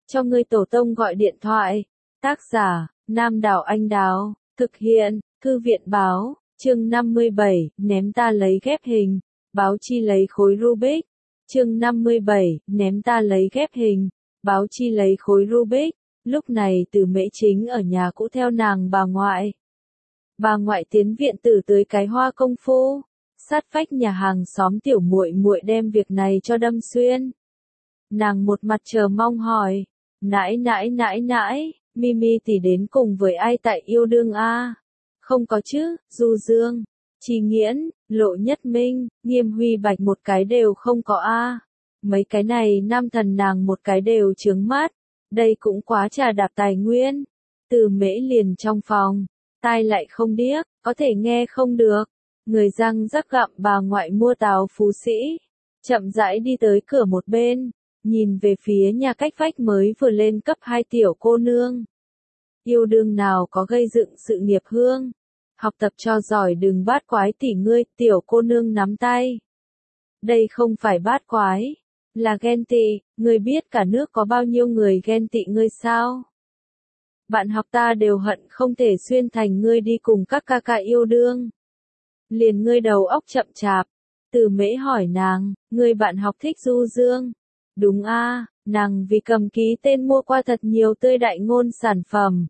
cho ngươi tổ tông gọi điện thoại. Tác giả, Nam Đảo Anh Đào, thực hiện, Thư viện báo, chương 57, ném ta lấy ghép hình, báo chi lấy khối Rubik. Chương 57, ném ta lấy ghép hình, báo chi lấy khối Rubik. Lúc này Từ Mễ chính ở nhà cũ theo nàng bà ngoại. Bà ngoại tiến viện tử tới cái hoa công phu, sát vách nhà hàng xóm tiểu muội muội đem việc này cho đâm xuyên. Nàng một mặt chờ mong hỏi, nãi, Mimi tỷ đến cùng với ai tại yêu đương a? Không có chứ, Du Dương, Chi Nghiễn, Lộ Nhất Minh, Nghiêm Huy Bạch một cái đều không có a. Mấy cái này nam thần nàng một cái đều chướng mắt, đây cũng quá trà đạp tài nguyên. Từ Mễ liền trong phòng, tai lại không điếc, có thể nghe không được. Người răng rắc gặm bà ngoại mua táo Phú Sĩ, chậm rãi đi tới cửa một bên, nhìn về phía nhà cách vách mới vừa lên cấp 2 tiểu cô nương. Yêu đương nào có gây dựng sự nghiệp hương, học tập cho giỏi đừng bát quái tỉ ngươi, tiểu cô nương nắm tay. Đây không phải bát quái, là ghen tị, ngươi biết cả nước có bao nhiêu người ghen tị ngươi sao? Bạn học ta đều hận không thể xuyên thành ngươi đi cùng các ca ca yêu đương. Liền ngươi đầu óc chậm chạp. Từ Mễ hỏi nàng, ngươi bạn học thích Du Dương. Đúng a, nàng vì cầm ký tên mua qua thật nhiều tươi đại ngôn sản phẩm.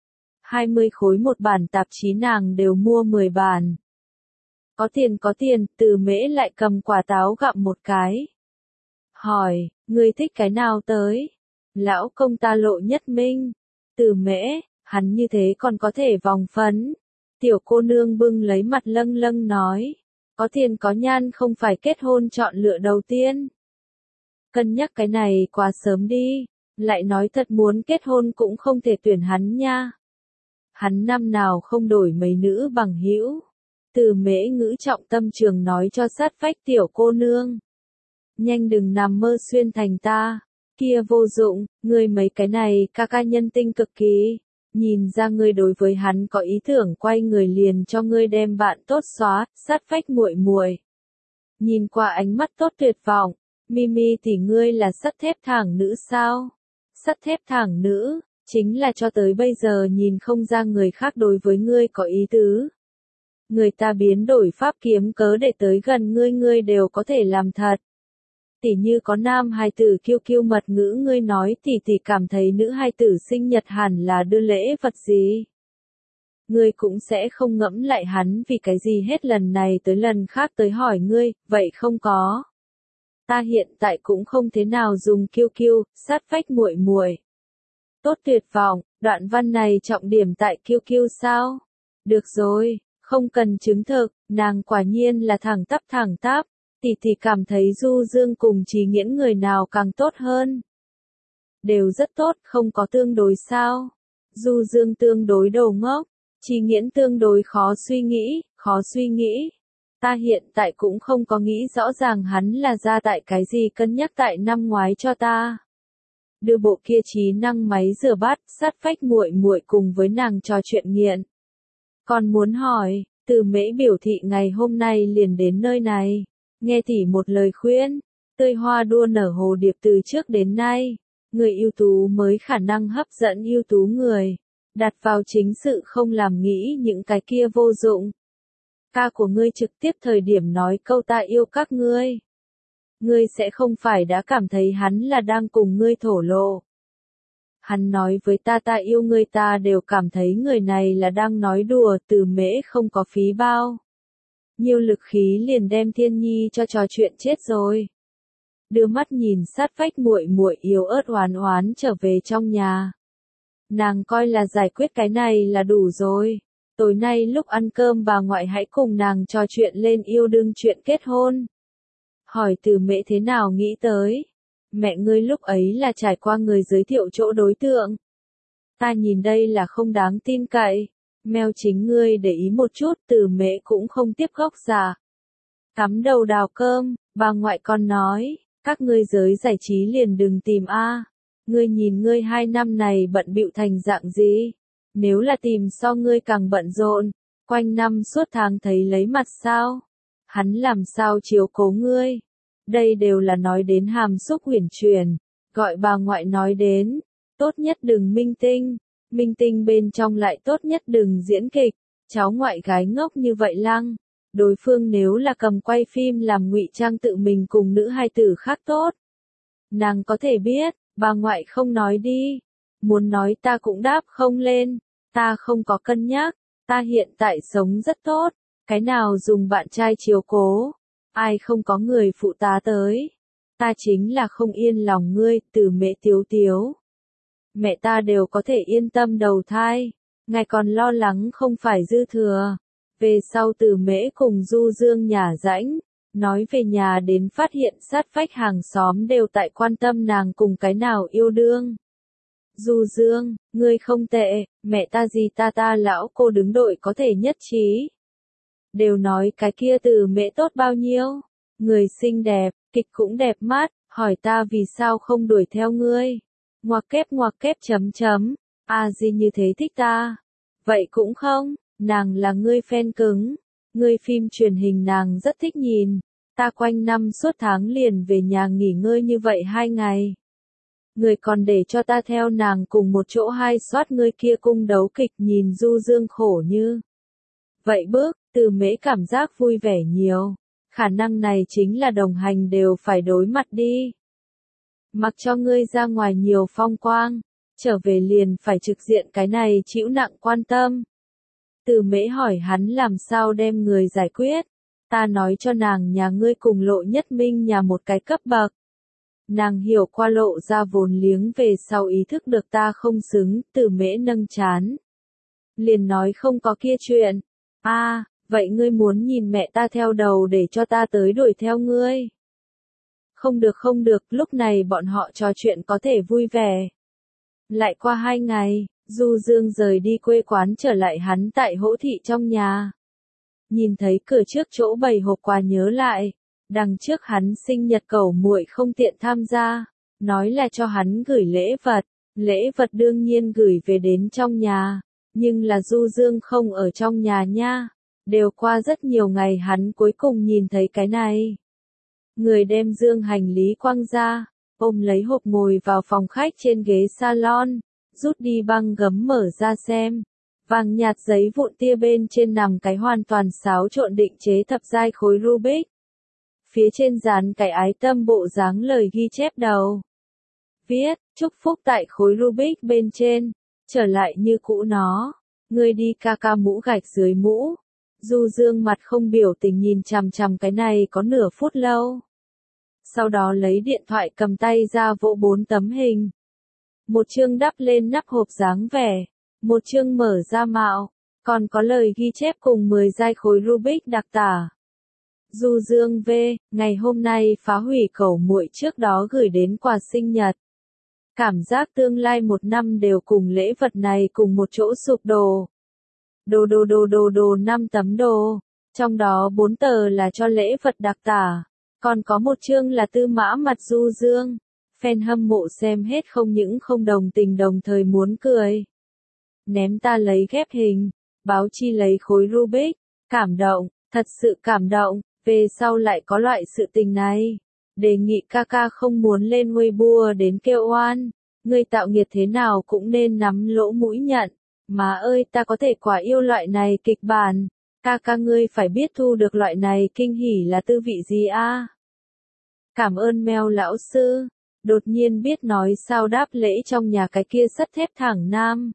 20 khối một bản tạp chí nàng đều mua 10 bản. Có tiền, Từ Mễ lại cầm quả táo gặm một cái. Hỏi, ngươi thích cái nào tới? Lão công ta Lộ Nhất Minh. Từ Mễ, hắn như thế còn có thể vòng phấn. Tiểu cô nương bưng lấy mặt lâng lâng nói, có tiền có nhan không phải kết hôn chọn lựa đầu tiên. Cân nhắc cái này quá sớm đi, lại nói thật muốn kết hôn cũng không thể tuyển hắn nha. Hắn năm nào không đổi mấy nữ bằng hữu. Từ Mễ ngữ trọng tâm trường nói cho sát vách tiểu cô nương. Nhanh đừng nằm mơ xuyên thành ta, kia vô dụng, ngươi mấy cái này ca ca nhân tinh cực kỳ. Nhìn ra ngươi đối với hắn có ý tưởng quay người liền cho ngươi đem bạn tốt xóa, sát vách muội muội. Nhìn qua ánh mắt tốt tuyệt vọng, Mimi tỷ ngươi là sắt thép thẳng nữ sao? Sắt thép thẳng nữ, chính là cho tới bây giờ nhìn không ra người khác đối với ngươi có ý tứ. Người ta biến đổi pháp kiếm cớ để tới gần ngươi đều có thể làm thật. Tỉ như có nam hài tử kiêu kiêu mật ngữ ngươi nói tỷ cảm thấy nữ hài tử sinh nhật hẳn là đưa lễ vật gì. Ngươi cũng sẽ không ngẫm lại hắn vì cái gì hết lần này tới lần khác tới hỏi ngươi, vậy không có. Ta hiện tại cũng không thế nào dùng kiêu kiêu, sát vách muội muội. Tốt tuyệt vọng, đoạn văn này trọng điểm tại kiêu kiêu sao? Được rồi, không cần chứng thực, nàng quả nhiên là thẳng tắp. Tỷ cảm thấy Du Dương cùng Chí Nghiễn người nào càng tốt hơn. Đều rất tốt, không có tương đối sao. Du Dương tương đối đầu ngốc, Chí Nghiễn tương đối khó suy nghĩ. Ta hiện tại cũng không có nghĩ rõ ràng hắn là ra tại cái gì cân nhắc tại năm ngoái cho ta. Đưa bộ kia trí năng máy rửa bát, sát vách muội muội cùng với nàng trò chuyện nghiện. Còn muốn hỏi, Từ Mễ biểu thị ngày hôm nay liền đến nơi này. Nghe tỷ một lời khuyên, tươi hoa đua nở hồ điệp từ trước đến nay, người ưu tú mới khả năng hấp dẫn ưu tú người, đặt vào chính sự không làm nghĩ những cái kia vô dụng. Ca của ngươi trực tiếp thời điểm nói câu ta yêu các ngươi. Ngươi sẽ không phải đã cảm thấy hắn là đang cùng ngươi thổ lộ. Hắn nói với ta yêu ngươi ta đều cảm thấy người này là đang nói đùa. Từ Mễ không có phí bao. Nhiều lực khí liền đem Thiên Nhi cho trò chuyện chết rồi. Đưa mắt nhìn sát vách muội muội yếu ớt oán trở về trong nhà. Nàng coi là giải quyết cái này là đủ rồi. Tối nay lúc ăn cơm bà ngoại hãy cùng nàng trò chuyện lên yêu đương chuyện kết hôn. Hỏi Từ Mễ thế nào nghĩ tới. Mẹ ngươi lúc ấy là trải qua người giới thiệu chỗ đối tượng. Ta nhìn đây là không đáng tin cậy. Mèo chính ngươi để ý một chút. Từ Mễ cũng không tiếp gốc giả. Cắm đầu đào cơm, bà ngoại con nói, các ngươi giới giải trí liền đừng tìm a. Ngươi nhìn ngươi 2 năm này bận bịu thành dạng gì? Nếu là tìm so ngươi càng bận rộn, quanh năm suốt tháng thấy lấy mặt sao? Hắn làm sao chiếu cố ngươi? Đây đều là nói đến hàm xúc huyền truyền, gọi bà ngoại nói đến, tốt nhất đừng minh tinh. Minh tinh bên trong lại tốt nhất đừng diễn kịch. Cháu ngoại gái ngốc như vậy lăng. Đối phương nếu là cầm quay phim làm ngụy trang tự mình cùng nữ hài tử khác tốt. Nàng có thể biết, bà ngoại không nói đi. Muốn nói ta cũng đáp không lên. Ta không có cân nhắc. Ta hiện tại sống rất tốt. Cái nào dùng bạn trai chiếu cố. Ai không có người phụ tá tới. Ta chính là không yên lòng ngươi, Từ Mễ tiếu tiếu. Mẹ ta đều có thể yên tâm đầu thai. Ngài còn lo lắng không phải dư thừa. Về sau Từ Mễ cùng Du Dương nhả rãnh. Nói về nhà đến phát hiện sát vách hàng xóm đều tại quan tâm nàng cùng cái nào yêu đương. Du Dương, ngươi không tệ, mẹ ta gì ta lão cô đứng đội có thể nhất trí. Đều nói cái kia Từ Mễ tốt bao nhiêu. Người xinh đẹp, kịch cũng đẹp mắt, hỏi ta vì sao không đuổi theo ngươi. Ngoặc kép chấm chấm, gì như thế thích ta. Vậy cũng không, nàng là ngươi fan cứng. Ngươi phim truyền hình nàng rất thích nhìn. Ta quanh năm suốt tháng liền về nhà nghỉ ngơi như vậy 2 ngày. Người còn để cho ta theo nàng cùng một chỗ hai soát ngươi kia cung đấu kịch nhìn Du Dương khổ như. Vậy bước, Từ Mễ cảm giác vui vẻ nhiều. Khả năng này chính là đồng hành đều phải đối mặt đi. Mặc cho ngươi ra ngoài nhiều phong quang, trở về liền phải trực diện cái này chịu nặng quan tâm. Từ Mễ hỏi hắn làm sao đem người giải quyết. Ta nói cho nàng nhà ngươi cùng Lộ Nhất Minh nhà một cái cấp bậc. Nàng hiểu qua Lộ ra vốn liếng về sau ý thức được ta không xứng, Từ Mễ nâng chán. Liền nói không có kia chuyện. Vậy ngươi muốn nhìn mẹ ta theo đầu để cho ta tới đuổi theo ngươi. Không được, lúc này bọn họ trò chuyện có thể vui vẻ. Lại qua 2 ngày, Du Dương rời đi quê quán trở lại hắn tại Hỗ Thị trong nhà. Nhìn thấy cửa trước chỗ bày hộp quà nhớ lại, đằng trước hắn sinh nhật cẩu muội không tiện tham gia, nói là cho hắn gửi lễ vật đương nhiên gửi về đến trong nhà, nhưng là Du Dương không ở trong nhà nha, đều qua rất nhiều ngày hắn cuối cùng nhìn thấy cái này. Người đem dương hành lý quăng ra, ôm lấy hộp ngồi vào phòng khách trên ghế salon, rút đi băng gấm mở ra xem. Vàng nhạt giấy vụn tia bên trên nằm cái hoàn toàn xáo trộn định chế thập giai khối Rubik. Phía trên dán cái ái tâm bộ dáng lời ghi chép đầu. Viết, chúc phúc tại khối Rubik bên trên, trở lại như cũ nó. Ngươi đi ca ca mũ gạch dưới mũ. Du Dương mặt không biểu tình nhìn chằm chằm cái này có nửa phút lâu. Sau đó lấy điện thoại cầm tay ra vỗ 4 tấm hình. Một chương đắp lên nắp hộp dáng vẻ, một chương mở ra mạo, còn có lời ghi chép cùng 10 giai khối Rubik đặc tả. Du Dương V, ngày hôm nay phá hủy cẩu muội trước đó gửi đến quà sinh nhật. Cảm giác tương lai 1 năm đều cùng lễ vật này cùng một chỗ sụp đổ. Đồ 5 tấm đồ, trong đó 4 tờ là cho lễ vật đặc tả, còn có một chương là tư mã mặt Du Dương. Fan hâm mộ xem hết không những không đồng tình đồng thời muốn cười. Ném ta lấy ghép hình, báo chi lấy khối Rubik, cảm động, thật sự cảm động, về sau lại có loại sự tình này. Đề nghị ca ca không muốn lên Weibo đến kêu oan, người tạo nghiệt thế nào cũng nên nắm lỗ mũi nhận. Má ơi ta có thể quả yêu loại này kịch bản, ca ca ngươi phải biết thu được loại này kinh hỉ là tư vị gì a? Cảm ơn mèo lão sư, đột nhiên biết nói sao đáp lễ trong nhà cái kia sắt thép thẳng nam.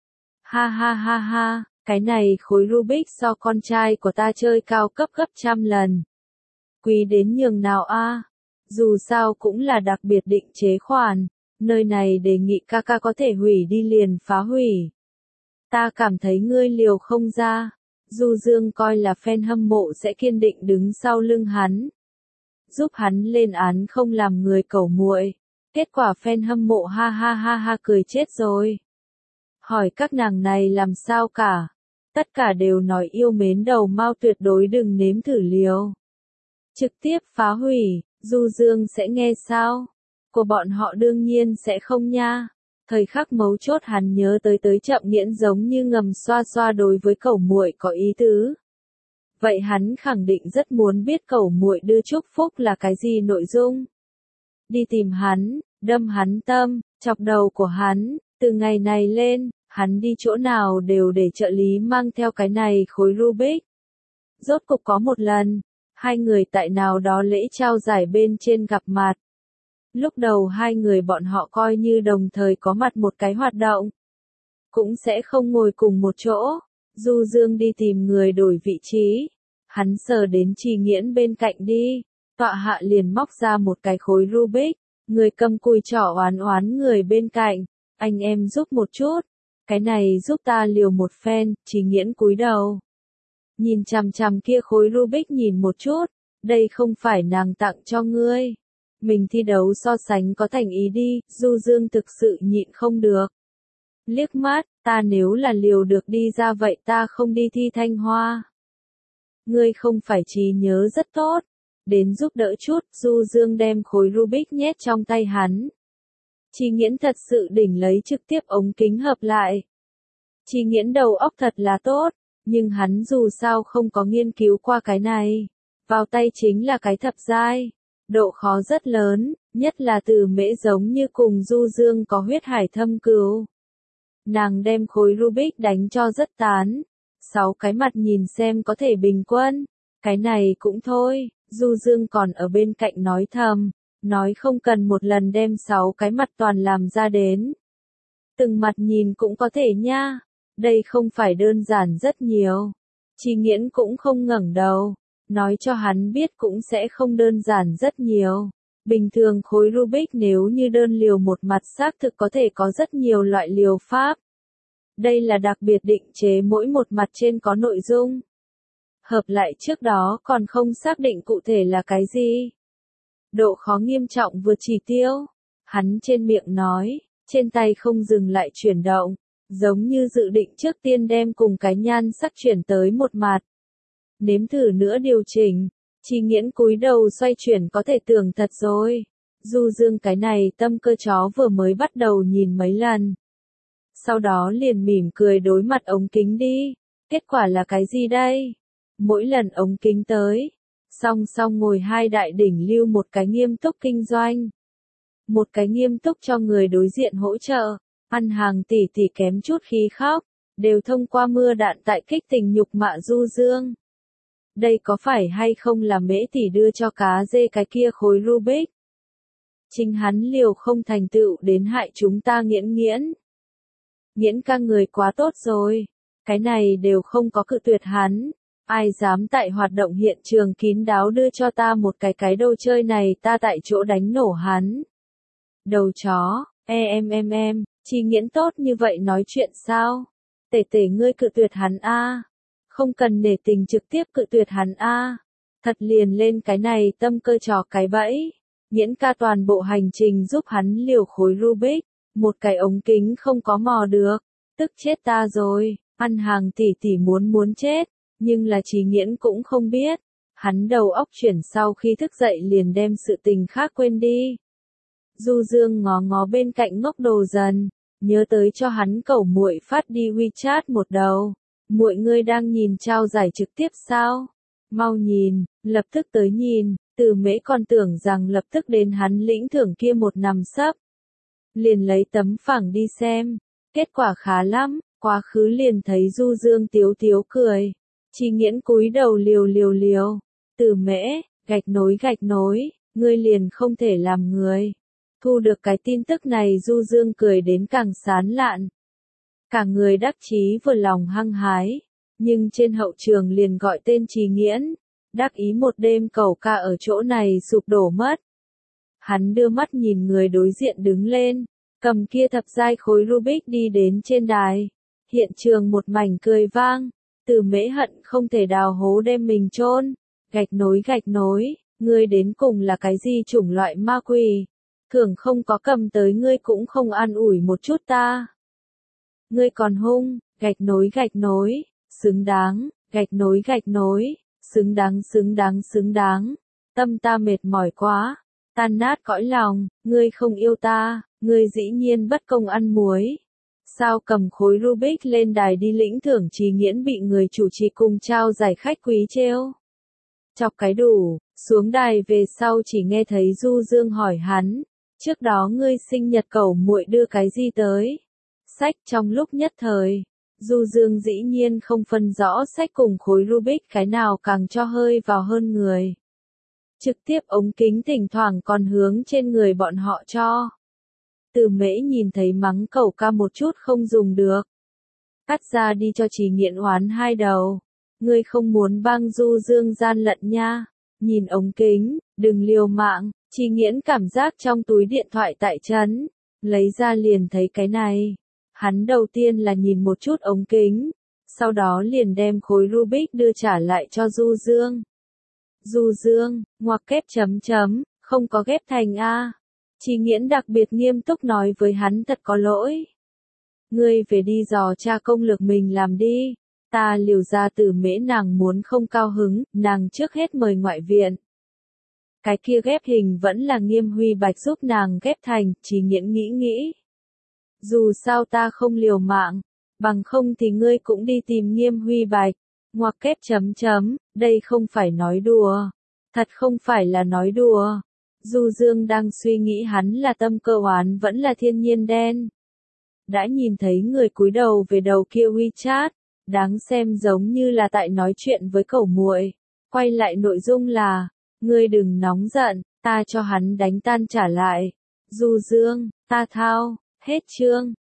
Ha, cái này khối Rubik so con trai của ta chơi cao cấp gấp 100 lần. Quý đến nhường nào a? Dù sao cũng là đặc biệt định chế khoản, nơi này đề nghị ca ca có thể hủy đi liền phá hủy. Ta cảm thấy ngươi liều không ra. Du Dương coi là fan hâm mộ sẽ kiên định đứng sau lưng hắn, giúp hắn lên án không làm người cẩu muội. Kết quả fan hâm mộ ha cười chết rồi. Hỏi các nàng này làm sao cả? Tất cả đều nói yêu mến đầu mao tuyệt đối đừng nếm thử liều. Trực tiếp phá hủy, Du Dương sẽ nghe sao? Của bọn họ đương nhiên sẽ không nha. Thời khắc mấu chốt hắn nhớ tới Chậm Nghiễn giống như ngầm xoa xoa đối với cẩu muội có ý tứ. Vậy hắn khẳng định rất muốn biết cẩu muội đưa chúc phúc là cái gì nội dung. Đi tìm hắn, đâm hắn tâm, chọc đầu của hắn, từ ngày này lên, hắn đi chỗ nào đều để trợ lý mang theo cái này khối Rubik. Rốt cục có một lần, hai người tại nào đó lễ trao giải bên trên gặp mặt. Lúc đầu hai người bọn họ coi như đồng thời có mặt một cái hoạt động. Cũng sẽ không ngồi cùng một chỗ. Du Dương đi tìm người đổi vị trí. Hắn sờ đến Trì Nghiễn bên cạnh đi. Tọa hạ liền móc ra một cái khối Rubik. Người cầm cùi trỏ oán oán người bên cạnh. Anh em giúp một chút. Cái này giúp ta liều một phen. Trì Nghiễn cúi đầu. Nhìn chằm chằm kia khối Rubik nhìn một chút. Đây không phải nàng tặng cho ngươi. Mình thi đấu so sánh có thành ý đi. Du Dương thực sự nhịn không được. Liếc mắt, ta nếu là liều được đi ra vậy ta không đi thi Thanh Hoa. Ngươi không phải trí nhớ rất tốt. Đến giúp đỡ chút, Du Dương đem khối Rubik nhét trong tay hắn. Trì Nghiễn thật sự đỉnh lấy trực tiếp ống kính hợp lại. Trì Nghiễn đầu óc thật là tốt, nhưng hắn dù sao không có nghiên cứu qua cái này. Vào tay chính là cái thập giai. Độ khó rất lớn, nhất là từ mễ giống như cùng Du Dương có huyết hải thâm cừu. Nàng đem khối Rubik đánh cho rất tán. 6 cái mặt nhìn xem có thể bình quân. Cái này cũng thôi, Du Dương còn ở bên cạnh nói thầm. Nói không cần một lần đem 6 cái mặt toàn làm ra đến. Từng mặt nhìn cũng có thể nha. Đây không phải đơn giản rất nhiều. Trì Nghiễn cũng không ngẩng đầu. Nói cho hắn biết cũng sẽ không đơn giản rất nhiều. Bình thường khối Rubik nếu như đơn liều một mặt xác thực có thể có rất nhiều loại liều pháp. Đây là đặc biệt định chế mỗi một mặt trên có nội dung. Hợp lại trước đó còn không xác định cụ thể là cái gì. Độ khó nghiêm trọng vượt chỉ tiêu. Hắn trên miệng nói, trên tay không dừng lại chuyển động. Giống như dự định trước tiên đem cùng cái nhan sắc chuyển tới một mặt. Nếm thử nữa điều chỉnh. Trì Nghiễn cúi đầu xoay chuyển có thể tưởng thật rồi. Du Dương cái này tâm cơ chó vừa mới bắt đầu nhìn mấy lần. Sau đó liền mỉm cười đối mặt ống kính đi. Kết quả là cái gì đây? Mỗi lần ống kính tới. Song song ngồi hai đại đỉnh lưu, một cái nghiêm túc kinh doanh. Một cái nghiêm túc cho người đối diện hỗ trợ. Ăn hàng tỷ tỷ kém chút khí khóc. Đều thông qua mưa đạn tại kích tình nhục mạ Du Dương. Đây có phải hay không là mễ tỷ đưa cho cá dê cái kia khối Rubik? Chính hắn liều không thành tựu đến hại chúng ta Nghiễn Nghiễn. Nghiễn ca người quá tốt rồi. Cái này đều không có cự tuyệt hắn. Ai dám tại hoạt động hiện trường kín đáo đưa cho ta một cái đồ chơi này, ta tại chỗ đánh nổ hắn. Đầu chó, em, Trì Nghiễn tốt như vậy nói chuyện sao? Tể tể ngươi cự tuyệt hắn a. Không cần nể tình trực tiếp cự tuyệt hắn a. Thật liền lên cái này tâm cơ trò cái bẫy. Nghiễn ca toàn bộ hành trình giúp hắn liều khối Rubik. Một cái ống kính không có mò được. Tức chết ta rồi. Ăn hàng tỷ tỷ muốn chết. Nhưng là Trì Nghiễn cũng không biết. Hắn đầu óc chuyển sau khi thức dậy liền đem sự tình khác quên đi. Du Dương ngó ngó bên cạnh ngốc đồ dần. Nhớ tới cho hắn cẩu muội phát đi WeChat một đầu. Muội ngươi đang nhìn trao giải trực tiếp sao? Mau nhìn, lập tức tới nhìn. Từ mễ còn tưởng rằng lập tức đến hắn lĩnh thưởng kia một nằm sấp. Liền lấy tấm phẳng đi xem. Kết quả khá lắm. Quá khứ liền thấy Du Dương tiếu tiếu cười. Trì Nghiễn cúi đầu liều. Từ mễ, gạch nối, ngươi liền không thể làm người. Thu được cái tin tức này Du Dương cười đến càng sán lạn. Cả người đắc chí vừa lòng hăng hái. Nhưng trên hậu trường liền gọi tên Trì Nghiễn. Đắc ý một đêm cầu ca ở chỗ này sụp đổ mất. Hắn đưa mắt nhìn người đối diện đứng lên. Cầm kia thập giai khối Rubik đi đến trên đài. Hiện trường một mảnh cười vang. Từ mễ hận không thể đào hố đem mình chôn. Gạch nối, ngươi đến cùng là cái gì chủng loại ma quỷ? Thường không có cầm tới ngươi cũng không an ủi một chút ta. Ngươi còn hung, gạch nối, xứng đáng, gạch nối, xứng đáng. Tâm ta mệt mỏi quá, tan nát cõi lòng, ngươi không yêu ta, ngươi dĩ nhiên bất công ăn muối. Sao cầm khối Rubik lên đài đi lĩnh thưởng? Trì Nghiễn bị người chủ trì cùng trao giải khách quý trêu chọc cái đủ, xuống đài về sau chỉ nghe thấy Du Dương hỏi hắn, Trước đó ngươi sinh nhật cẩu muội đưa cái gì tới? Sách. Trong lúc nhất thời, Du Dương dĩ nhiên không phân rõ sách cùng khối Rubik cái nào càng cho hơi vào hơn người. Trực tiếp ống kính thỉnh thoảng còn hướng trên người bọn họ cho. Từ Mễ nhìn thấy mắng cẩu ca một chút không dùng được. Cắt ra đi cho Trì Nghiễn oán hai đầu. Ngươi không muốn băng Du Dương gian lận nha. Nhìn ống kính, đừng liều mạng. Trì Nghiễn cảm giác trong túi điện thoại tại trấn. Lấy ra liền thấy cái này. Hắn đầu tiên là nhìn một chút ống kính. Sau đó liền đem khối Rubik đưa trả lại cho Du Dương. Du Dương, ngoặc kép chấm chấm, không có ghép thành A. Trì Nghiễn đặc biệt nghiêm túc nói với hắn thật có lỗi. Ngươi về đi dò tra công lược mình làm đi. Ta liều ra Từ Mễ nàng muốn không cao hứng, nàng trước hết mời ngoại viện. Cái kia ghép hình vẫn là Nghiêm Huy Bạch giúp nàng ghép thành, Trì Nghiễn nghĩ. Dù sao ta không liều mạng, bằng không thì ngươi cũng đi tìm Nghiêm Huy Bạch. Ngoặc kép chấm chấm, đây không phải nói đùa. Thật không phải là nói đùa. Du Dương đang suy nghĩ hắn là tâm cơ oán vẫn là thiên nhiên đen. Đã nhìn thấy người cúi đầu về đầu kia WeChat, đáng xem giống như là tại nói chuyện với cẩu muội. Quay lại nội dung là, ngươi đừng nóng giận, ta cho hắn đánh tan trả lại. Du Dương, ta thao, hết chương.